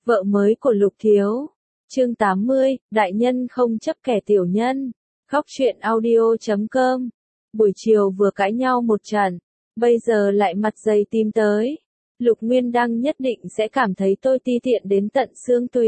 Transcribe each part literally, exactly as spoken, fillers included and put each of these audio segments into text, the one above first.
Vợ mới của Lục Thiếu. Chương tám mươi, đại nhân không chấp kẻ tiểu nhân. Góc truyện audio chấm com. Buổi chiều vừa cãi nhau một trận, bây giờ lại mặt dày tìm tới. Lục Nguyên Đăng nhất định sẽ cảm thấy tôi ti tiện đến tận xương tủy.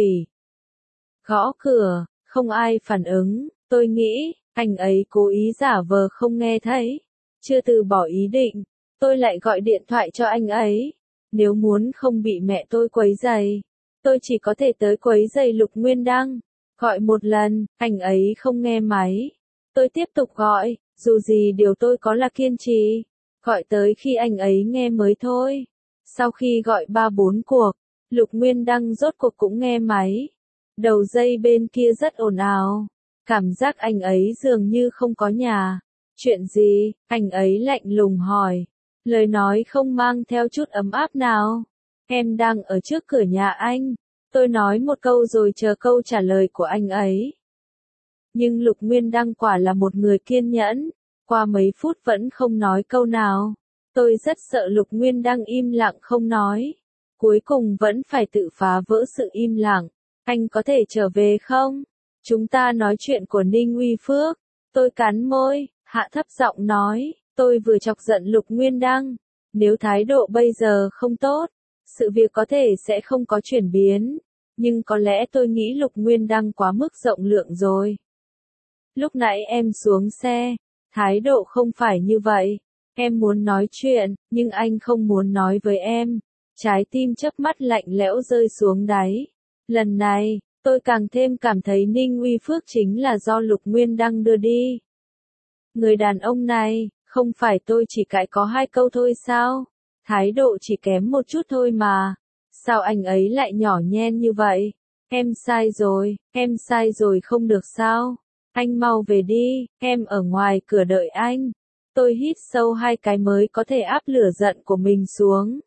Gõ cửa, không ai phản ứng, tôi nghĩ, anh ấy cố ý giả vờ không nghe thấy. Chưa từ bỏ ý định, tôi lại gọi điện thoại cho anh ấy. Nếu muốn không bị mẹ tôi quấy rầy, tôi chỉ có thể tới quấy rầy Lục Nguyên Đăng. Gọi một lần, anh ấy không nghe máy. Tôi tiếp tục gọi, dù gì điều tôi có là kiên trì. Gọi tới khi anh ấy nghe mới thôi. Sau khi gọi ba bốn cuộc, Lục Nguyên Đăng rốt cuộc cũng nghe máy. Đầu dây bên kia rất ồn ào. Cảm giác anh ấy dường như không có nhà. Chuyện gì? Anh ấy lạnh lùng hỏi. Lời nói không mang theo chút ấm áp nào. Em đang ở trước cửa nhà anh. Tôi nói một câu rồi chờ câu trả lời của anh ấy. Nhưng Lục Nguyên Đăng quả là một người kiên nhẫn. Qua mấy phút vẫn không nói câu nào. Tôi rất sợ Lục Nguyên Đăng im lặng không nói. Cuối cùng vẫn phải tự phá vỡ sự im lặng. Anh có thể trở về không? Chúng ta nói chuyện của Ninh Uy Phước. Tôi cắn môi, hạ thấp giọng nói. Tôi vừa chọc giận Lục Nguyên Đăng. Nếu thái độ bây giờ không tốt, sự việc có thể sẽ không có chuyển biến. Nhưng có lẽ tôi nghĩ Lục Nguyên Đăng quá mức rộng lượng rồi. Lúc nãy em xuống xe, thái độ không phải như vậy. Em muốn nói chuyện, nhưng anh không muốn nói với em. Trái tim chớp mắt lạnh lẽo rơi xuống đáy. Lần này, tôi càng thêm cảm thấy Ninh Uy Phước chính là do Lục Nguyên Đăng đưa đi. Người đàn ông này, không phải tôi chỉ cãi có hai câu thôi sao? Thái độ chỉ kém một chút thôi mà. Sao anh ấy lại nhỏ nhen như vậy? Em sai rồi, em sai rồi không được sao? Anh mau về đi, em ở ngoài cửa đợi anh. Tôi hít sâu hai cái mới có thể áp lửa giận của mình xuống.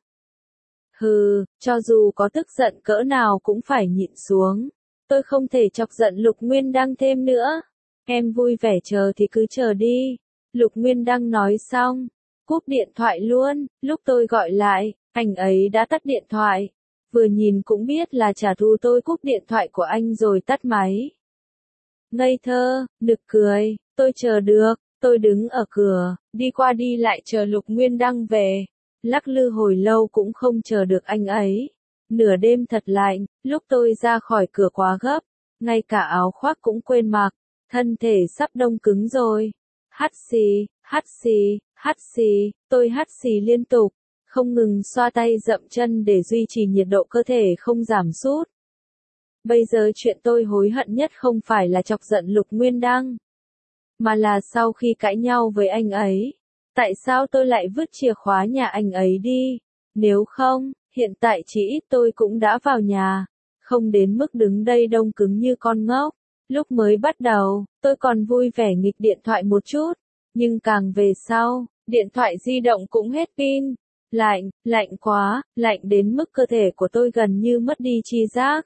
Hừ, cho dù có tức giận cỡ nào cũng phải nhịn xuống. Tôi không thể chọc giận Lục Nguyên Đăng thêm nữa. Em vui vẻ chờ thì cứ chờ đi. Lục Nguyên Đăng nói xong, cúp điện thoại luôn. Lúc tôi gọi lại, anh ấy đã tắt điện thoại. Vừa nhìn cũng biết là trả thù tôi cúp điện thoại của anh rồi tắt máy. Ngây thơ, nực cười, tôi chờ được. Tôi đứng ở cửa, đi qua đi lại chờ Lục Nguyên Đăng về. Lắc lư hồi lâu cũng không chờ được anh ấy. Nửa đêm thật lạnh, lúc tôi ra khỏi cửa quá gấp, ngay cả áo khoác cũng quên mặc, thân thể sắp đông cứng rồi. Hắt xì, hắt xì, hắt xì, tôi hắt xì liên tục, không ngừng xoa tay dậm chân để duy trì nhiệt độ cơ thể không giảm sút. Bây giờ chuyện tôi hối hận nhất không phải là chọc giận Lục Nguyên Đăng, mà là sau khi cãi nhau với anh ấy. Tại sao tôi lại vứt chìa khóa nhà anh ấy đi? Nếu không, hiện tại chỉ ít tôi cũng đã vào nhà, không đến mức đứng đây đông cứng như con ngốc. Lúc mới bắt đầu, tôi còn vui vẻ nghịch điện thoại một chút, nhưng càng về sau, điện thoại di động cũng hết pin. Lạnh, lạnh quá, lạnh đến mức cơ thể của tôi gần như mất đi tri giác.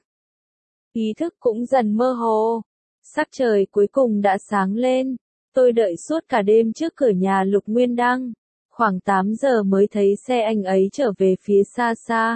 Ý thức cũng dần mơ hồ. Sắc trời cuối cùng đã sáng lên. Tôi đợi suốt cả đêm trước cửa nhà Lục Nguyên Đăng. Khoảng tám giờ mới thấy xe anh ấy trở về phía xa xa.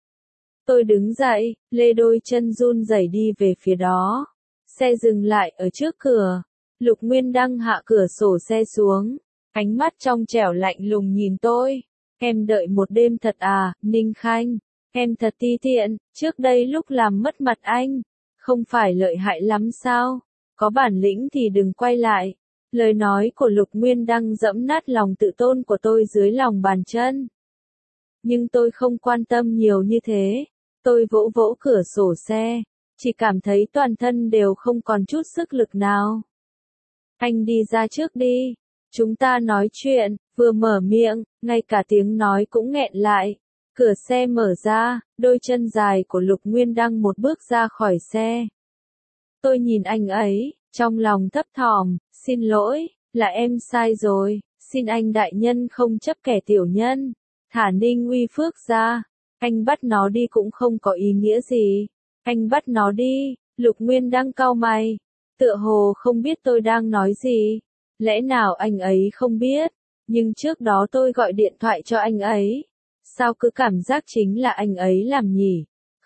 Tôi đứng dậy, lê đôi chân run rẩy đi về phía đó. Xe dừng lại ở trước cửa. Lục Nguyên Đăng hạ cửa sổ xe xuống. Ánh mắt trong trẻo lạnh lùng nhìn tôi. Em đợi một đêm thật à, Ninh Khanh. Em thật ti tiện, trước đây lúc làm mất mặt anh. Không phải lợi hại lắm sao? Có bản lĩnh thì đừng quay lại. Lời nói của Lục Nguyên Đăng dẫm nát lòng tự tôn của tôi dưới lòng bàn chân. Nhưng tôi không quan tâm nhiều như thế. Tôi vỗ vỗ cửa sổ xe. Chỉ cảm thấy toàn thân đều không còn chút sức lực nào. Anh đi ra trước đi. Chúng ta nói chuyện. Vừa mở miệng, ngay cả tiếng nói cũng nghẹn lại. Cửa xe mở ra, đôi chân dài của Lục Nguyên Đăng một bước ra khỏi xe. Tôi nhìn anh ấy, trong lòng thấp thỏm, xin lỗi, là em sai rồi, xin anh đại nhân không chấp kẻ tiểu nhân. Thả Ninh Uy Phước ra, anh bắt nó đi cũng không có ý nghĩa gì. Anh bắt nó đi. Lục Nguyên Đăng cau mày, tựa hồ không biết tôi đang nói gì. Lẽ nào anh ấy không biết, nhưng trước đó tôi gọi điện thoại cho anh ấy. Sao cứ cảm giác chính là anh ấy làm nhỉ?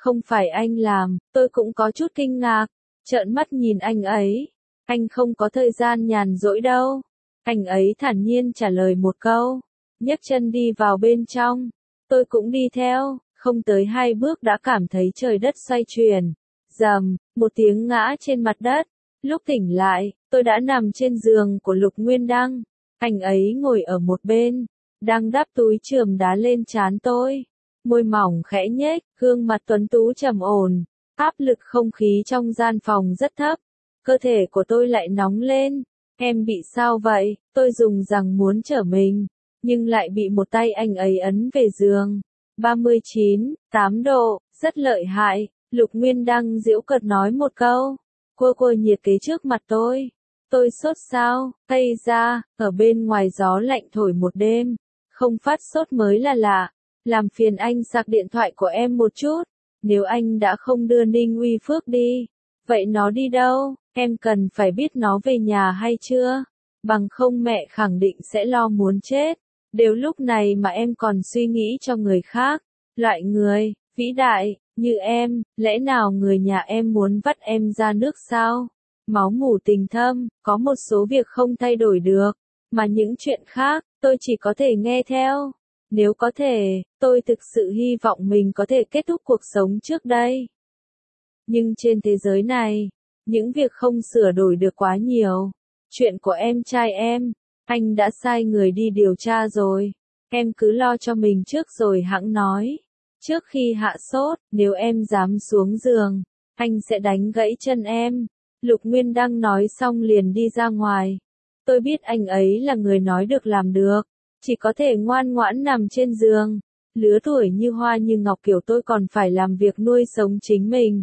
Không phải anh làm, tôi cũng có chút kinh ngạc, trợn mắt nhìn anh ấy. Anh không có thời gian nhàn rỗi đâu. Anh ấy thản nhiên trả lời một câu, nhấc chân đi vào bên trong. Tôi cũng đi theo, không tới hai bước đã cảm thấy trời đất xoay chuyển. Rầm, một tiếng ngã trên mặt đất. Lúc tỉnh lại, tôi đã nằm trên giường của Lục Nguyên Đăng. Anh ấy ngồi ở một bên, đang đắp túi chườm đá lên trán tôi. Môi mỏng khẽ nhếch, gương mặt tuấn tú trầm ổn. Áp lực không khí trong gian phòng rất thấp. Cơ thể của tôi lại nóng lên. Em bị sao vậy? Tôi dùng rằng muốn trở mình, nhưng lại bị một tay anh ấy ấn về giường. ba mươi chín, tám độ, rất lợi hại. Lục Nguyên Đăng giễu cợt nói một câu. Cô cô nhiệt kế trước mặt tôi. Tôi sốt sao? Tây ra, ở bên ngoài gió lạnh thổi một đêm. Không phát sốt mới là lạ. Làm phiền anh sạc điện thoại của em một chút. Nếu anh đã không đưa Ninh Uy Phước đi, vậy nó đi đâu? Em cần phải biết nó về nhà hay chưa? Bằng không mẹ khẳng định sẽ lo muốn chết. Đều lúc này mà em còn suy nghĩ cho người khác. Loại người vĩ đại như em, lẽ nào người nhà em muốn vắt em ra nước sao? Máu mủ tình thâm, có một số việc không thay đổi được, mà những chuyện khác, tôi chỉ có thể nghe theo. Nếu có thể, tôi thực sự hy vọng mình có thể kết thúc cuộc sống trước đây. Nhưng trên thế giới này, những việc không sửa đổi được quá nhiều. Chuyện của em trai em, anh đã sai người đi điều tra rồi. Em cứ lo cho mình trước rồi hẵng nói. Trước khi hạ sốt, nếu em dám xuống giường, anh sẽ đánh gãy chân em. Lục Nguyên Đăng nói xong liền đi ra ngoài. Tôi biết anh ấy là người nói được làm được, chỉ có thể ngoan ngoãn nằm trên giường. Lứa tuổi như hoa như ngọc kiểu tôi còn phải làm việc nuôi sống chính mình.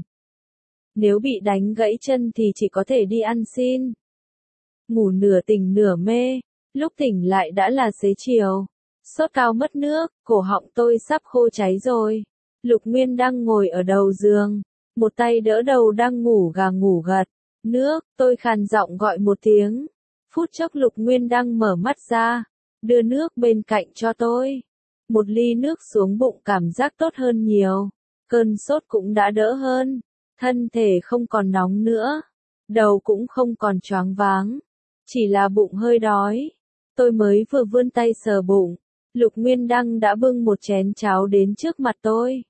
Nếu bị đánh gãy chân thì chỉ có thể đi ăn xin. Ngủ nửa tỉnh nửa mê, lúc tỉnh lại đã là xế chiều. Sốt cao mất nước, cổ họng tôi sắp khô cháy rồi. Lục Nguyên Đăng ngồi ở đầu giường, một tay đỡ đầu đang ngủ gà ngủ gật. Nước, tôi khàn giọng gọi một tiếng. Phút chốc Lục Nguyên Đăng mở mắt ra, đưa nước bên cạnh cho tôi. Một ly nước xuống bụng cảm giác tốt hơn nhiều. Cơn sốt cũng đã đỡ hơn. Thân thể không còn nóng nữa. Đầu cũng không còn choáng váng. Chỉ là bụng hơi đói. Tôi mới vừa vươn tay sờ bụng. Lục Nguyên Đăng đã bưng một chén cháo đến trước mặt tôi.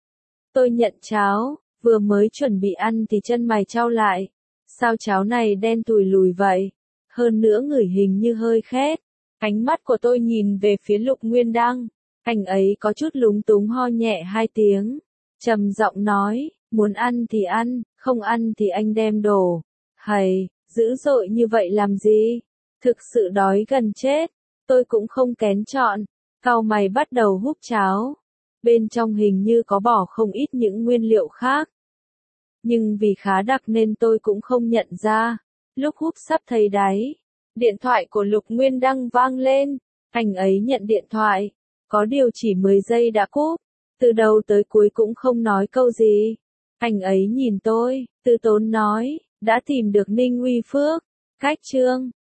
Tôi nhận cháo, vừa mới chuẩn bị ăn thì chân mày chau lại. Sao cháo này đen tủi lùi vậy? Hơn nữa ngửi hình như hơi khét. Ánh mắt của tôi nhìn về phía Lục Nguyên Đăng. Anh ấy có chút lúng túng ho nhẹ hai tiếng. Trầm giọng nói, muốn ăn thì ăn, không ăn thì anh đem đổ. Hầy, dữ dội như vậy làm gì? Thực sự đói gần chết. Tôi cũng không kén chọn. Cau mày bắt đầu húp cháo. Bên trong hình như có bỏ không ít những nguyên liệu khác. Nhưng vì khá đặc nên tôi cũng không nhận ra. Lúc húp sắp thấy đáy, điện thoại của Lục Nguyên Đăng vang lên. Anh ấy nhận điện thoại. Có điều chỉ mười giây đã cúp. Từ đầu tới cuối cũng không nói câu gì. Anh ấy nhìn tôi, từ tốn nói, đã tìm được Ninh Uy Phước. Cách chương